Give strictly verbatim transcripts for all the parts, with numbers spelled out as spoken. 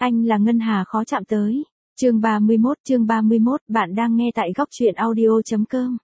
Anh là Ngân Hà khó chạm tới. Chương ba mươi mốt, chương ba mươi mốt, bạn đang nghe tại góc truyện audio chấm com.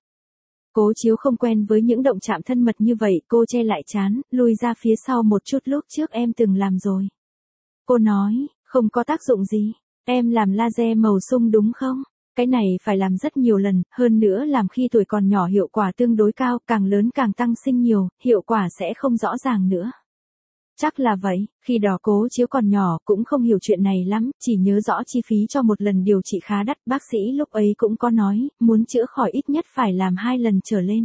Cố Chiếu không quen với những động chạm thân mật như vậy, cô che lại trán, lùi ra phía sau một chút, lúc trước em từng làm rồi. Cô nói, không có tác dụng gì, em làm laser màu sung đúng không? Cái này phải làm rất nhiều lần, hơn nữa làm khi tuổi còn nhỏ hiệu quả tương đối cao, càng lớn càng tăng sinh nhiều, hiệu quả sẽ không rõ ràng nữa. Chắc là vậy, khi đó Cố Chiếu còn nhỏ cũng không hiểu chuyện này lắm, chỉ nhớ rõ chi phí cho một lần điều trị khá đắt, bác sĩ lúc ấy cũng có nói, muốn chữa khỏi ít nhất phải làm hai lần trở lên.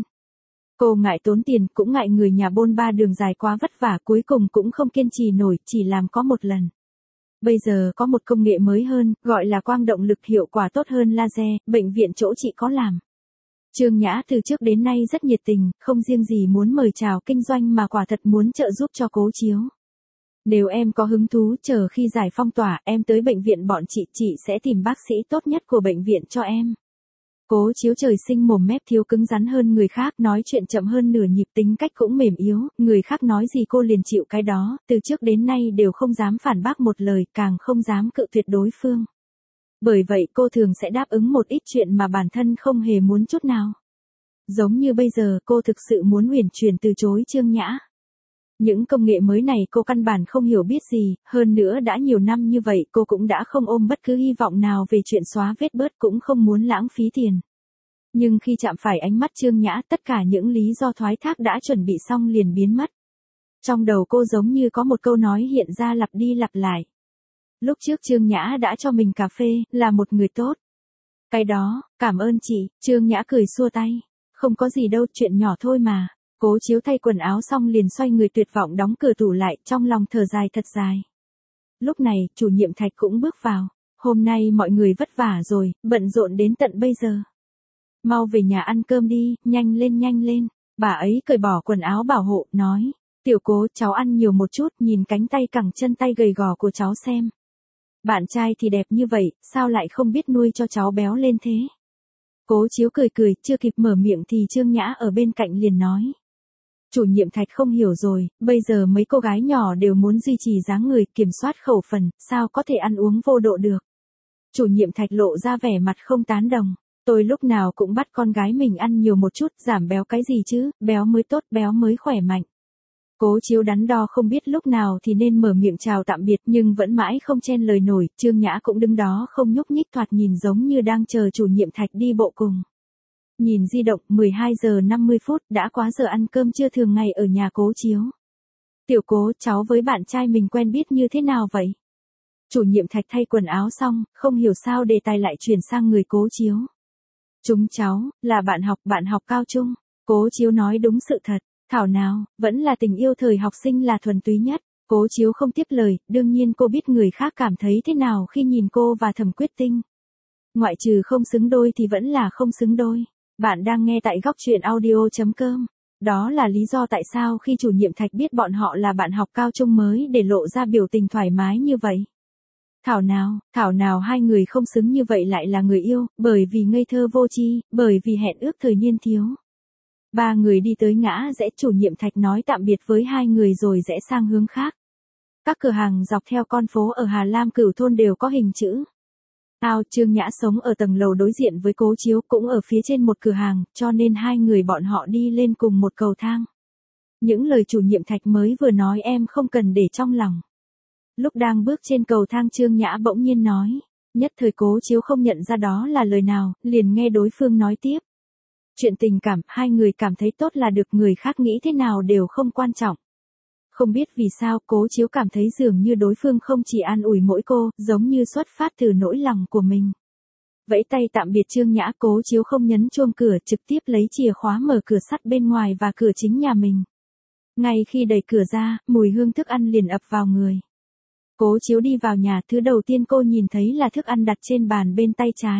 Cô ngại tốn tiền, cũng ngại người nhà bôn ba đường dài quá vất vả, cuối cùng cũng không kiên trì nổi, chỉ làm có một lần. Bây giờ có một công nghệ mới hơn, gọi là quang động lực, hiệu quả tốt hơn laser, bệnh viện chỗ chị có làm. Trương Nhã từ trước đến nay rất nhiệt tình, không riêng gì muốn mời chào kinh doanh mà quả thật muốn trợ giúp cho Cố Chiếu. Nếu em có hứng thú, chờ khi giải phong tỏa, em tới bệnh viện bọn chị, chị sẽ tìm bác sĩ tốt nhất của bệnh viện cho em. Cố Chiếu trời sinh mồm mép thiếu cứng rắn hơn người khác, nói chuyện chậm hơn nửa nhịp, tính cách cũng mềm yếu, người khác nói gì cô liền chịu cái đó, từ trước đến nay đều không dám phản bác một lời, càng không dám cự tuyệt đối phương. Bởi vậy cô thường sẽ đáp ứng một ít chuyện mà bản thân không hề muốn chút nào. Giống như bây giờ cô thực sự muốn uyển chuyển từ chối Trương Nhã. Những công nghệ mới này cô căn bản không hiểu biết gì, hơn nữa đã nhiều năm như vậy cô cũng đã không ôm bất cứ hy vọng nào về chuyện xóa vết bớt, cũng không muốn lãng phí tiền. Nhưng khi chạm phải ánh mắt Trương Nhã, tất cả những lý do thoái thác đã chuẩn bị xong liền biến mất. Trong đầu cô giống như có một câu nói hiện ra lặp đi lặp lại. Lúc trước Trương Nhã đã cho mình cà phê, là một người tốt. Cái đó, cảm ơn chị, Trương Nhã cười xua tay. Không có gì đâu, chuyện nhỏ thôi mà. Cố Chiếu thay quần áo xong liền xoay người tuyệt vọng đóng cửa tủ lại, trong lòng thở dài thật dài. Lúc này, chủ nhiệm Thạch cũng bước vào. Hôm nay mọi người vất vả rồi, bận rộn đến tận bây giờ. Mau về nhà ăn cơm đi, nhanh lên nhanh lên. Bà ấy cởi bỏ quần áo bảo hộ, nói. Tiểu Cố, cháu ăn nhiều một chút, nhìn cánh tay cẳng chân tay gầy gò của cháu xem. Bạn trai thì đẹp như vậy, sao lại không biết nuôi cho cháu béo lên thế? Cố Chiếu cười cười, chưa kịp mở miệng thì Trương Nhã ở bên cạnh liền nói. Chủ nhiệm Thạch không hiểu rồi, bây giờ mấy cô gái nhỏ đều muốn duy trì dáng người, kiểm soát khẩu phần, sao có thể ăn uống vô độ được. Chủ nhiệm Thạch lộ ra vẻ mặt không tán đồng. Tôi lúc nào cũng bắt con gái mình ăn nhiều một chút, giảm béo cái gì chứ, béo mới tốt, béo mới khỏe mạnh. Cố Chiếu đắn đo không biết lúc nào thì nên mở miệng chào tạm biệt, nhưng vẫn mãi không chen lời nổi, Trương Nhã cũng đứng đó không nhúc nhích, thoạt nhìn giống như đang chờ chủ nhiệm Thạch đi bộ cùng. Nhìn di động, mười hai giờ năm mươi phút, đã quá giờ ăn cơm trưa thường ngày ở nhà Cố Chiếu. Tiểu Cố, cháu với bạn trai mình quen biết như thế nào vậy? Chủ nhiệm Thạch thay quần áo xong, không hiểu sao đề tài lại chuyển sang người Cố Chiếu. Chúng cháu, là bạn học, bạn học cao trung. Cố Chiếu nói đúng sự thật. Thảo nào, vẫn là tình yêu thời học sinh là thuần túy nhất. Cố Chiếu không tiếp lời, đương nhiên cô biết người khác cảm thấy thế nào khi nhìn cô và Thẩm Quyết Tinh. Ngoại trừ không xứng đôi thì vẫn là không xứng đôi. Bạn đang nghe tại góc truyện audio chấm com. Đó là lý do tại sao khi chủ nhiệm Thạch biết bọn họ là bạn học cao trung mới để lộ ra biểu tình thoải mái như vậy. Thảo nào, thảo nào hai người không xứng như vậy lại là người yêu, bởi vì ngây thơ vô tri, bởi vì hẹn ước thời niên thiếu. Ba người đi tới ngã rẽ, chủ nhiệm Thạch nói tạm biệt với hai người rồi rẽ sang hướng khác. Các cửa hàng dọc theo con phố ở Hà Lam Cửu thôn đều có hình chữ ao. Trương Nhã sống ở tầng lầu đối diện với Cố Chiếu, cũng ở phía trên một cửa hàng, cho nên hai người bọn họ đi lên cùng một cầu thang. Những lời chủ nhiệm Thạch mới vừa nói em không cần để trong lòng. Lúc đang bước trên cầu thang Trương Nhã bỗng nhiên nói. Nhất thời Cố Chiếu không nhận ra đó là lời nào, liền nghe đối phương nói tiếp. Chuyện tình cảm, hai người cảm thấy tốt là được, người khác nghĩ thế nào đều không quan trọng. Không biết vì sao, Cố Chiếu cảm thấy dường như đối phương không chỉ an ủi mỗi cô, giống như xuất phát từ nỗi lòng của mình. Vẫy tay tạm biệt Trương Nhã, Cố Chiếu không nhấn chuông cửa, trực tiếp lấy chìa khóa mở cửa sắt bên ngoài và cửa chính nhà mình. Ngay khi đẩy cửa ra, mùi hương thức ăn liền ập vào người. Cố Chiếu đi vào nhà, thứ đầu tiên cô nhìn thấy là thức ăn đặt trên bàn bên tay trái.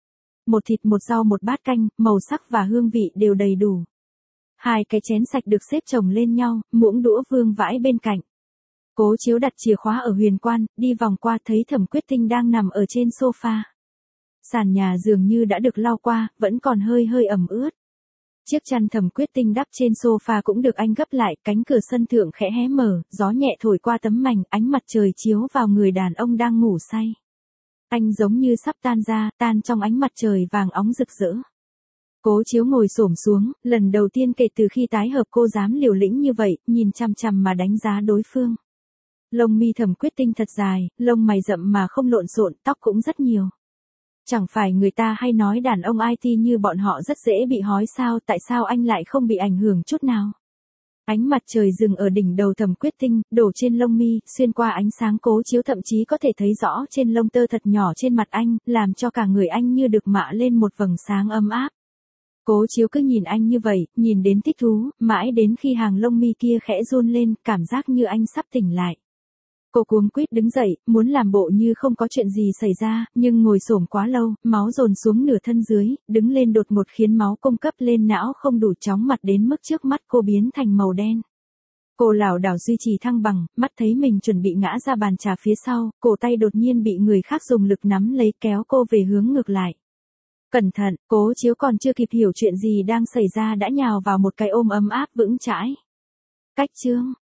Một thịt một rau một bát canh, màu sắc và hương vị đều đầy đủ. Hai cái chén sạch được xếp chồng lên nhau, muỗng đũa vương vãi bên cạnh. Cố Chiếu đặt chìa khóa ở huyền quan, đi vòng qua thấy Thẩm Quyết Tinh đang nằm ở trên sofa. Sàn nhà dường như đã được lau qua, vẫn còn hơi hơi ẩm ướt. Chiếc chăn Thẩm Quyết Tinh đắp trên sofa cũng được anh gấp lại, cánh cửa sân thượng khẽ hé mở, gió nhẹ thổi qua tấm mành, ánh mặt trời chiếu vào người đàn ông đang ngủ say. Anh giống như sắp tan ra, tan trong ánh mặt trời vàng óng rực rỡ. Cố Chiếu ngồi xổm xuống, lần đầu tiên kể từ khi tái hợp cô dám liều lĩnh như vậy, nhìn chằm chằm mà đánh giá đối phương. Lông mi Thẩm Quyết Tinh thật dài, lông mày rậm mà không lộn xộn, tóc cũng rất nhiều. Chẳng phải người ta hay nói đàn ông i tê như bọn họ rất dễ bị hói sao, tại sao anh lại không bị ảnh hưởng chút nào? Ánh mặt trời dừng ở đỉnh đầu Thẩm Quyết Tinh, đổ trên lông mi, xuyên qua ánh sáng Cố Chiếu thậm chí có thể thấy rõ trên lông tơ thật nhỏ trên mặt anh, làm cho cả người anh như được mạ lên một vầng sáng ấm áp. Cố Chiếu cứ nhìn anh như vậy, nhìn đến thích thú, mãi đến khi hàng lông mi kia khẽ run lên, cảm giác như anh sắp tỉnh lại. Cô cuống quýt đứng dậy, muốn làm bộ như không có chuyện gì xảy ra, nhưng ngồi xổm quá lâu, máu dồn xuống nửa thân dưới, đứng lên đột ngột khiến máu cung cấp lên não không đủ chóng mặt đến mức trước mắt cô biến thành màu đen. Cô lảo đảo duy trì thăng bằng, mắt thấy mình chuẩn bị ngã ra bàn trà phía sau, cổ tay đột nhiên bị người khác dùng lực nắm lấy kéo cô về hướng ngược lại. Cẩn thận, Cố Chiếu còn chưa kịp hiểu chuyện gì đang xảy ra đã nhào vào một cái ôm ấm áp vững chãi. Cách chương